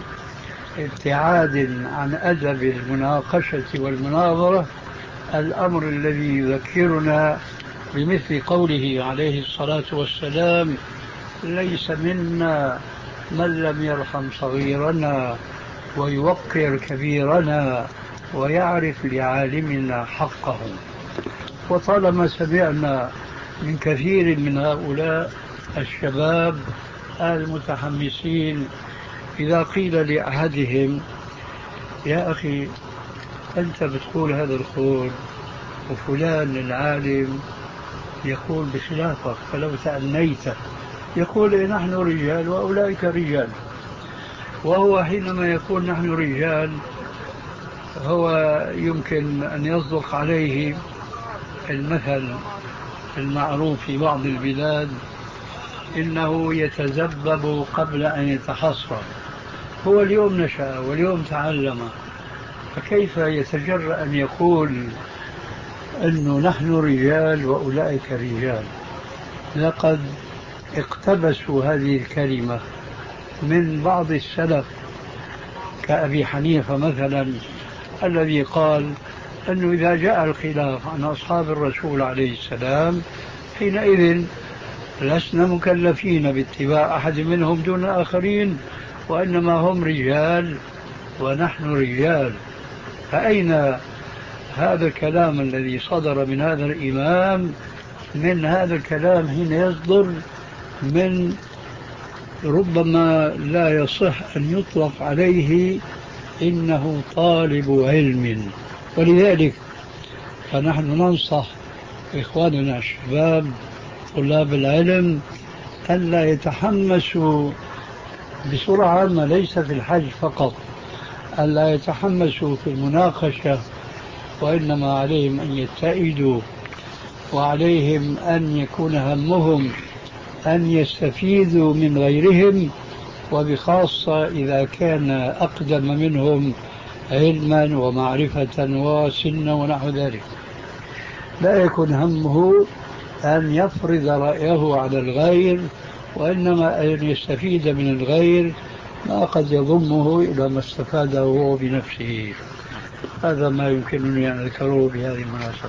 ابتعاد عن أدب المناقشة والمناظرة، الأمر الذي يذكرنا بمثل قوله عليه الصلاة والسلام: ليس منا من لم يرحم صغيرنا ويوقر كبيرنا ويعرف لعالمنا حقه. وطالما سمعنا من كثير من هؤلاء الشباب المتحمسين إذا قيل لأحدهم: يا أخي أنت بتقول هذا القول وفلان العالم يقول بخلافك، فلو تأنيته يقول إيه نحن رجال وأولئك رجال. وهو حينما يقول نحن رجال هو يمكن أن يصدق عليه المثل المعروف في بعض البلاد: إنه يتذبذب قبل أن يتحصر. هو اليوم نشأ واليوم تعلم، فكيف يتجرأ أن يقول أنه نحن رجال وأولئك رجال؟ لقد اقتبسوا هذه الكلمة من بعض السلف كأبي حنيفة مثلا، الذي قال أنه إذا جاء الخلاف عن أصحاب الرسول عليه السلام حينئذ لسنا مكلفين باتباع أحد منهم دون آخرين، وإنما هم رجال ونحن رجال. فأين هذا الكلام الذي صدر من هذا الإمام من هذا الكلام حين يصدر من ربما لا يصح أن يطلق عليه إنه طالب علم؟ ولذلك فنحن ننصح إخواننا الشباب طلاب العلم أن لا يتحمسوا بسرعة عامة، ليس في الحج فقط، أن لا يتحمسوا في المناقشة، وإنما عليهم أن يتئدوا، وعليهم أن يكون همهم أن يستفيدوا من غيرهم، وبخاصة إذا كان أقدم منهم علما ومعرفة وسنا ونحو ذلك. لا يكون همه أن يفرض رأيه على الغير، وإنما أن يستفيد من الغير ما قد يضمه إلى ما استفاده هو بنفسه. هذا ما يمكنني أن أذكره بهذه المناسبة.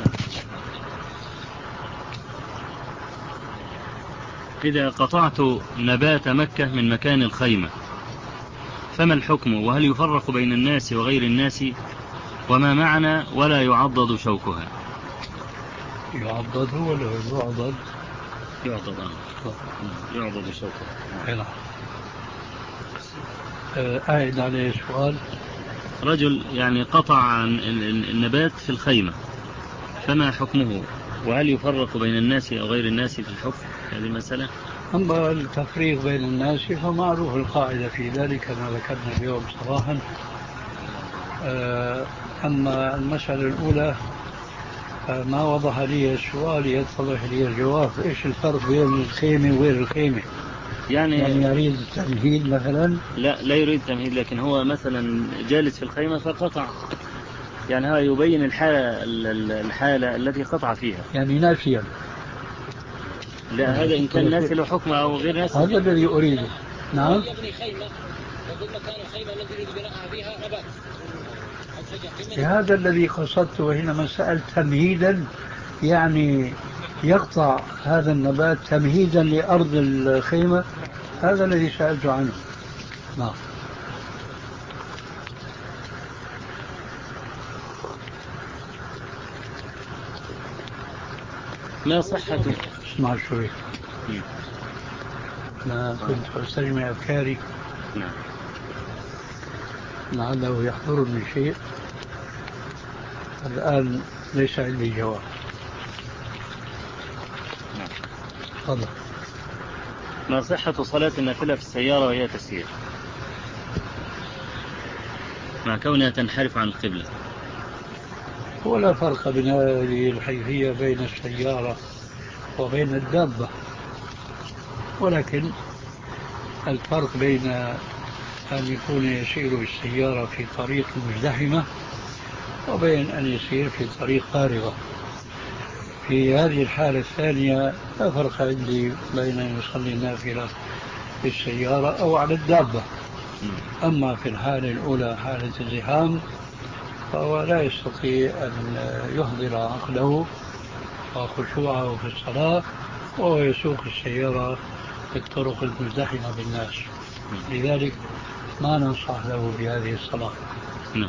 إذا قطعت نبات مكة من مكان الخيمة فما الحكم؟ وهل يفرق بين الناس وغير الناس؟ وما معنى ولا يعضد شوكها؟ يعضد ولا يعضد؟ يعضد آه. يعضد شوكها. أعد عليه سؤال. رجل يعني قطع النبات في الخيمة، فما حكمه؟ وهل يفرق بين الناس أو غير الناس في الحكم هذه المسألة؟ أما التفريق بين الناس فمعروف القاعدة في ذلك كما ذكرنا اليوم صباحا. أما المسألة الأولى ما وضح لي السؤال يتضح لي الجواب. إيش الفرق بين الخيمة وغير الخيمة؟ يعني, يعني يريد التمهيد مثلا؟ لا لا يريد تمهيد، لكن هو مثلا جالس في الخيمة فقطع، يعني هذا يبين الحالة, الحالة التي قطع فيها، يعني ناسيا. لا هذا إن كان ناسي له حكم أو غير ناسي، هذا الذي أريده. نعم. يبني خيمة، يقول مكان الخيمة الذي يريد بناءها فيها نبات. هذا الذي قصدته حينما سألت تمهيدا، يعني يقطع هذا النبات تمهيدا لأرض الخيمة، هذا الذي سألت عنه. نعم. ما صحة اسمع شوي. أنا كنت أستجمع أفكاري نعم لعله يحضرني شيء الآن ليس عندي جواب. نعم. تفضل. ما صحة صلاة النافلة في السيارة وهي تسير مع كونها تنحرف عن القبلة؟ ولا فرق بين هذه الحيثية بين السيارة وبين الدابة، ولكن الفرق بين أن يكون يسير بالسيارة في طريق مزدحمة وبين أن يسير في طريق فارغة. في هذه الحالة الثانية لا فرق عندي بين أن يصلي النافلة في السيارة أو على الدابة. أما في الحالة الأولى حالة الزحام فهو لا يستطيع أن يحضر عقله وخشوعه في الصلاة وهو يسوق السيارة في الطرق المزدحمة بالناس، لذلك ما ننصح له بهذه الصلاة. نعم.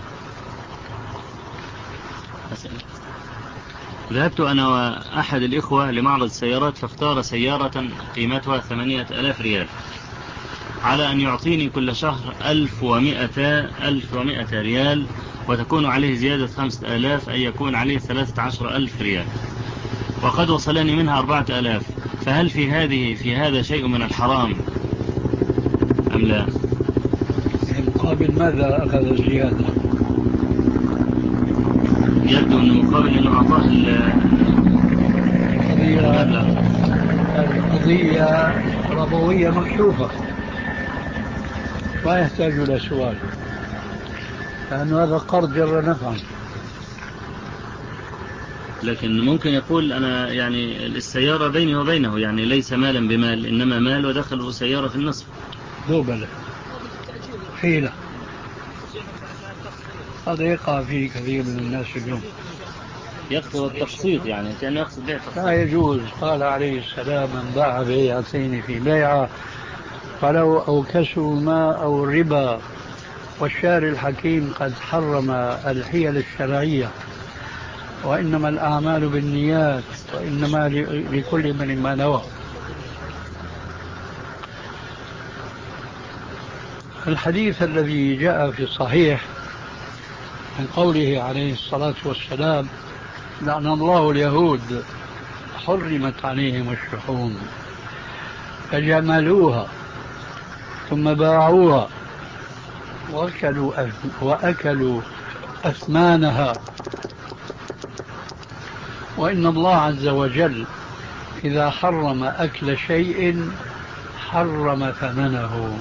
ذهبت أنا وأحد الإخوة لمعرض سيارات فاختار سيارة قيمتها ثمانية ألاف ريال على أن يعطيني كل شهر ألف ومائة ألف ومائة ريال وتكون عليه زيادة خمسة آلاف أي يكون عليه ثلاثة عشر ألف ريال، وقد وصلني منها أربعة آلاف، فهل في هذه في هذا شيء من الحرام أم لا؟ مقابل ماذا أخذ الزيادة؟ يبدو أنه مقابل أنه أعطاه المبلغ. القضية ربوية مكشوفة ما يحتاج إلى سؤال، لأن هذا قرض جر نفعا. لكن ممكن يقول أنا يعني السيارة بيني وبينه، يعني ليس مالا بمال إنما مال ودخل سيارة في النصف. دوبلة حيلة، هذا يقع فيه كثير من الناس اليوم. يقصد التقسيط، يعني كأنه يقصد بيع تقسيط. لا يجوز. قال عليه السلام من باع بيعتين في بيعة فلو أوكسوا الماء أو الربا، والشارع الحكيم قد حرم الحيل الشرعية، وإنما الأعمال بالنيات وإنما لكل من ما نوى. الحديث الذي جاء في الصحيح من قوله عليه الصلاة والسلام لعن الله اليهود حرمت عليهم الشحوم فجملوها ثم باعوها وأكلوا وأكلوا أثمانها، وإن الله عز وجل إذا حرم أكل شيء حرم ثمنه.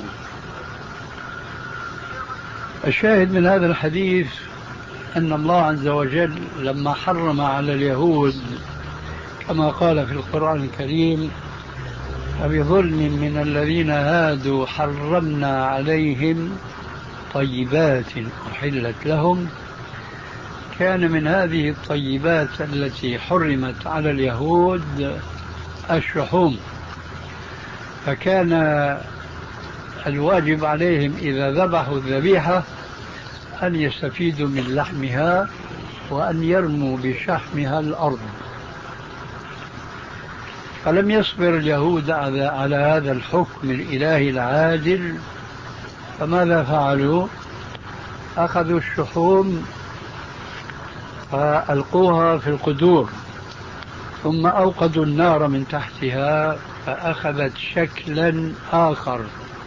الشاهد من هذا الحديث أن الله عز وجل لما حرم على اليهود كما قال في القرآن الكريم فبظلم من الذين هادوا حرمنا عليهم طيبات أحلت لهم، كان من هذه الطيبات التي حرمت على اليهود الشحوم، فكان الواجب عليهم إذا ذبحوا الذبيحة أن يستفيدوا من لحمها وأن يرموا بشحمها الأرض. فلم يصبر اليهود على هذا الحكم الإلهي العادل، فماذا فعلوا؟ أخذوا الشحوم فألقوها في القدور ثم أوقدوا النار من تحتها فأخذت شكلا آخر،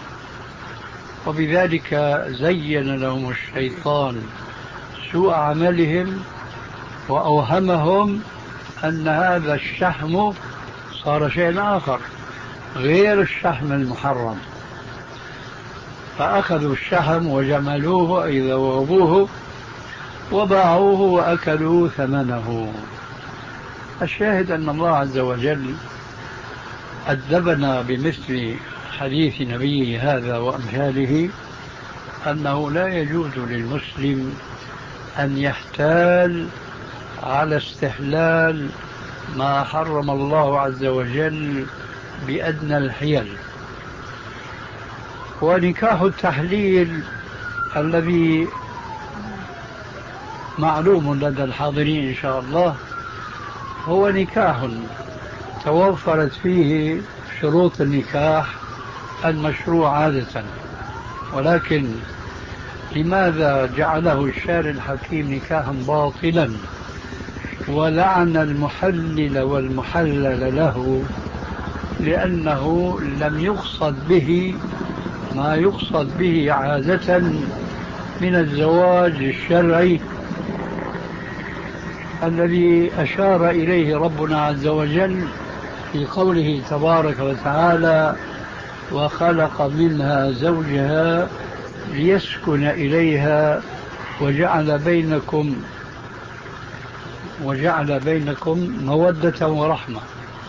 وبذلك زين لهم الشيطان سوء عملهم وأوهمهم أن هذا الشحم صار شيء آخر غير الشحم المحرم، فأخذوا الشحم وجملوه أي ذوبوه وباعوه وأكلوا ثمنه. الشاهد أن الله عز وجل أدبنا بمثل حديث نبيه هذا وأمثاله أنه لا يجوز للمسلم أن يحتال على استحلال ما حرم الله عز وجل بأدنى الحيل. ونكاح التحليل الذي معلوم لدى الحاضرين إن شاء الله هو نكاح توفرت فيه شروط النكاح المشروع عادة، ولكن لماذا جعله الشارع الحكيم نكاحا باطلا ولعن المحلل والمحلل له؟ لأنه لم يقصد به ما يقصد به عادة من الزواج الشرعي الذي أشار إليه ربنا عز وجل في قوله تبارك وتعالى: وخلق منها زوجها ليسكن إليها وجعل بينكم وجعل بينكم مودة ورحمة.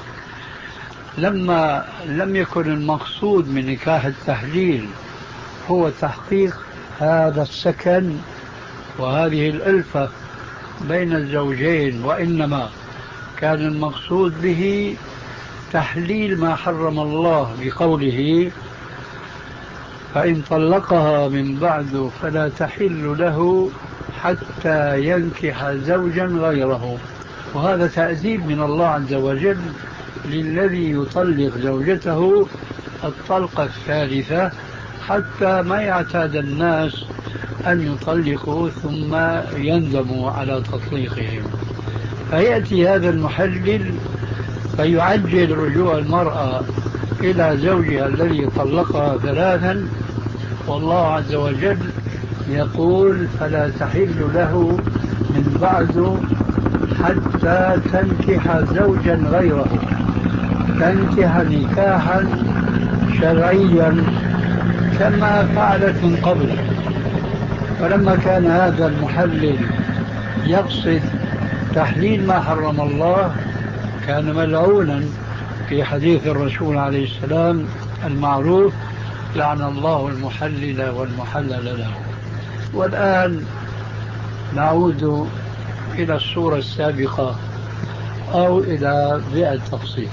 لما لم يكن المقصود من نكاح التحليل هو تحقيق هذا السكن وهذه الألفة بين الزوجين، وإنما كان المقصود به تحليل ما حرم الله بقوله: فإن طلقها من بعد فلا تحل له حتى ينكح زوجا غيره. وهذا تأديب من الله عز وجل للذي يطلق زوجته الطلقة الثالثة، حتى ما يعتاد الناس أن يطلقوا ثم يندموا على تطليقهم. فيأتي هذا المحلل فيعجل رجوع المرأة إلى زوجها الذي طلقها ثلاثا، والله عز وجل يقول: فلا تحل له من بعد حتى تنكح زوجا غيره، تنكح نكاحا شرعيا كما فعلت من قبل. فلما كان هذا المحلل يقصد تحليل ما حرم الله كان ملعونا في حديث الرسول عليه السلام المعروف: لعن الله المحلل والمحلل له. والآن نعود إلى الصورة السابقة أو إلى بيع التقسيط.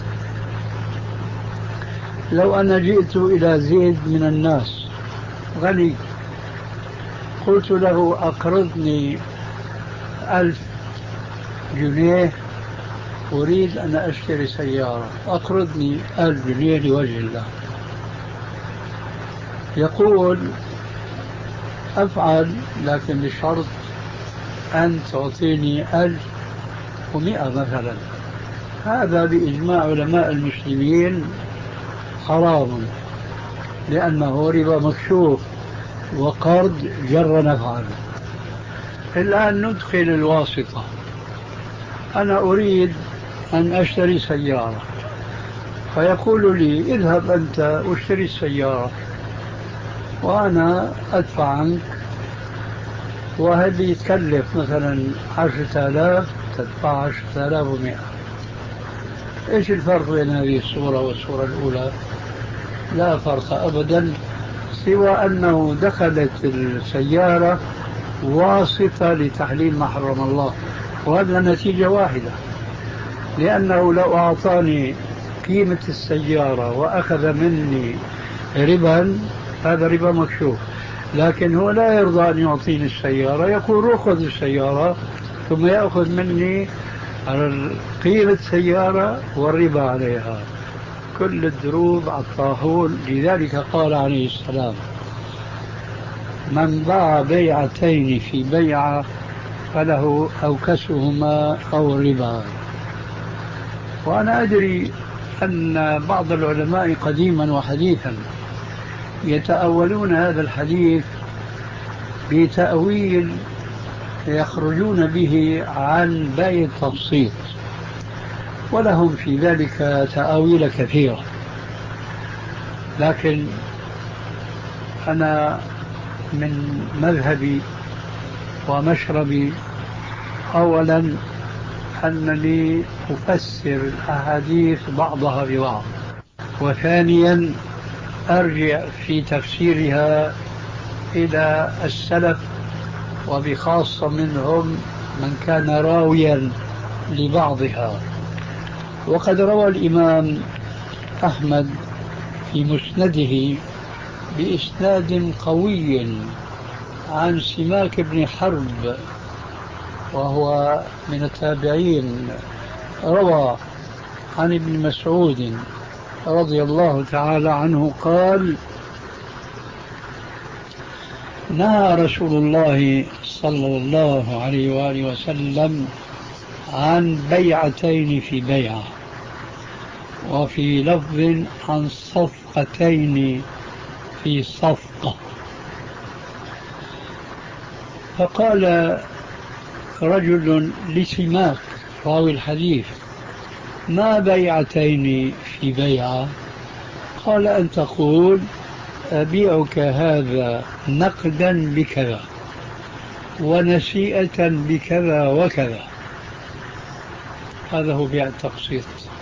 لو أنا جئت إلى زيد من الناس غني، قلت له: أقرضني ألف جنيه أريد أن أشتري سيارة، أقرضني ألف جنيه لوجه الله. يقول: أفعل، لكن بشرط أن تعطيني ألف ومئة مثلا. هذا بإجماع علماء المسلمين حرام، لأنه ربا مكشوف وقرض جر نفعا. الآن ندخل الواسطة. أنا أريد أن أشتري سيارة، فيقول لي: اذهب أنت واشتري السيارة وأنا أدفع عنك، وهذه يتكلف مثلا عشرة آلاف، تدفع عشرة آلاف ومئة. إيش الفرق بين هذه الصورة والصورة الأولى؟ لا فرق أبدا، سوى أنه دخلت السيارة واسطة لتحليل ما حرم الله، وهذا نتيجة واحدة. لأنه لو أعطاني قيمة السيارة وأخذ مني ربا، هذا ربا مكشوف. لكن هو لا يرضى أن يعطيني السيارة، يقول: أخذ السيارة، ثم يأخذ مني على قيمة السيارة والربا عليها. كل الدروب على الطاحون. لذلك قال عليه السلام: من باع بيعتين في بيعة فله أوكسهما أو ربا. وأنا أدري أن بعض العلماء قديما وحديثا يتأولون هذا الحديث بتأويل يخرجون به عن بيع التقسيط، ولهم في ذلك تأويل كثيرة. لكن أنا من مذهبي ومشربي أولا أنني أفسر الأحاديث بعضها ببعض، وثانيا أرجع في تفسيرها إلى السلف، وبخاصة منهم من كان راويا لبعضها. وقد روى الإمام أحمد في مسنده بإسناد قوي عن سماك بن حرب، وهو من التابعين، روى عن ابن مسعود رضي الله تعالى عنه قال: نهى رسول الله صلى الله عليه وآله وسلم عن بيعتين في بيعة، وفي لفظ عن صفقتين في صفقة. فقال رجل لسماك راوي الحديث: ما بيعتين في بيعة؟ قال: أن تقول أبيعك هذا نقدا بكذا ونسيئة بكذا وكذا. هذا هو بيع التقسيط.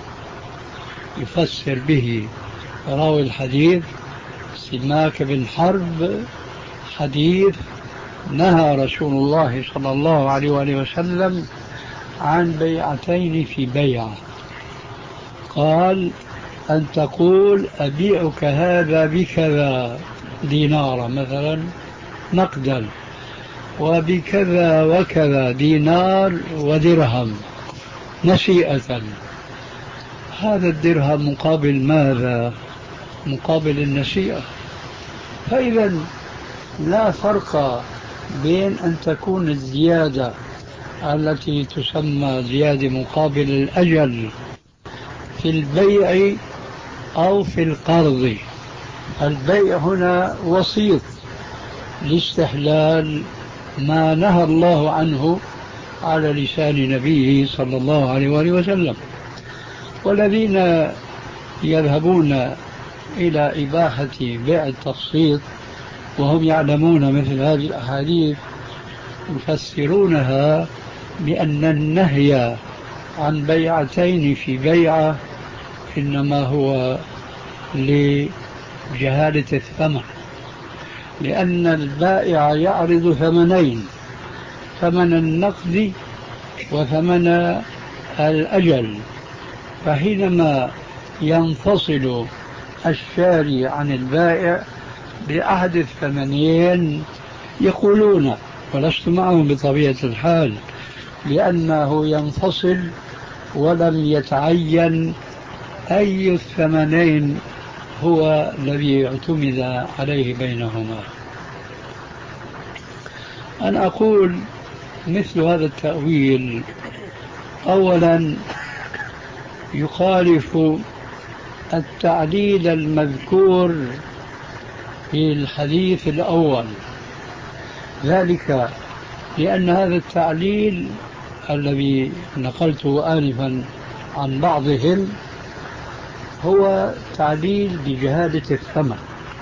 يفسر به راوي الحديث سماك بن حرب حديث نهى رسول الله صلى الله عليه وآله وسلم عن بيعتين في بيعة. قال: أن تقول أبيعك هذا بكذا دينار مثلا نقدا، وبكذا وكذا دينار ودرهم نسيئة. هذا الدرهم مقابل ماذا؟ مقابل النسيئة. فإذا لا فرق بين أن تكون الزيادة التي تسمى زيادة مقابل الأجل في البيع أو في القرض. البيع هنا وسيط لاستحلال ما نهى الله عنه على لسان نبيه صلى الله عليه وآله وسلم. والذين يذهبون إلى إباحة بيع التقسيط وهم يعلمون مثل هذه الأحاديث يفسرونها بأن النهي عن بيعتين في بيعة إنما هو لجهالة الثمن، لأن البائع يعرض ثمنين: ثمن النقد وثمن الأجل. فحينما ينفصل الشاري عن البائع بأحد الثمنين يقولون، ولست معهم بطبيعة الحال، لأنه ينفصل ولم يتعين أي الثمنين هو الذي اعتمد عليه بينهما. أنا أقول مثل هذا التأويل أولا يخالف التعليل المذكور في الحديث الأول، ذلك لأن هذا التعليل الذي نقلته آنفا عن بعضهم هو تعليل بجهالة الثمن،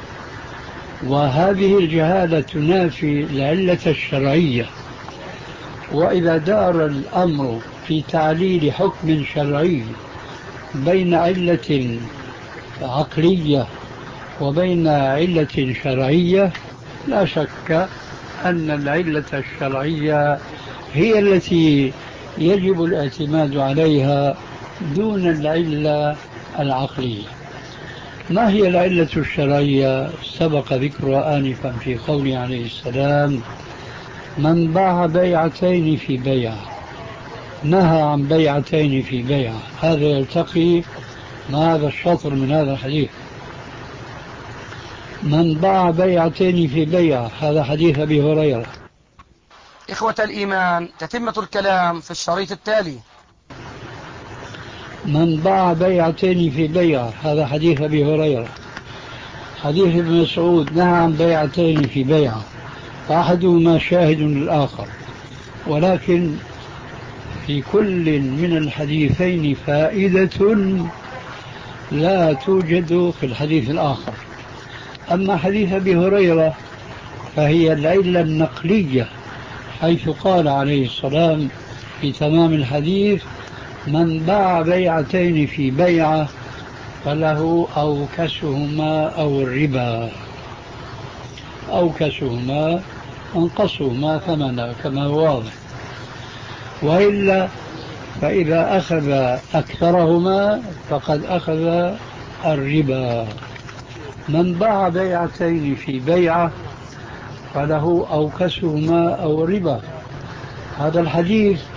وهذه الجهالة تنافي العلة الشرعية. وإذا دار الأمر في تعليل حكم شرعي بين علة عقلية وبين علة شرعية، لا شك أن العلة الشرعية هي التي يجب الاعتماد عليها دون العلة العقلية. ما هي العلة الشرعية؟ سبق ذكرها آنفا في قوله عليه السلام: من باع بيعتين في بيعة، نهى عن بيعتين في بيعة. هذا يلتقي مع هذا الشطر من هذا الحديث: من باع بيعتين في بيعة، هذا حديث أبي هريرة. إخوة الإيمان، تتمة الكلام في الشريط التالي. من باع بيعتين في بيعة، هذا حديث أبي هريرة. حديث ابن مسعود نهى عن بيعتين في بيعة، فأحدهما شاهد للآخر، ولكن في كل من الحديثين فائدة لا توجد في الحديث الآخر. أما حديث أبي هريرة فهي العلة النقلية، حيث قال عليه السلام في تمام الحديث: من باع بيعتين في بيعة فله أوكسهما أو الربا. أوكسهما انقصهما ثمنا كما هو واضح، وإلا فإذا أخذ أكثرهما فقد أخذ الربا. من باع بيعتين في بيعة فله أوكسهما أو الربا. هذا الحديث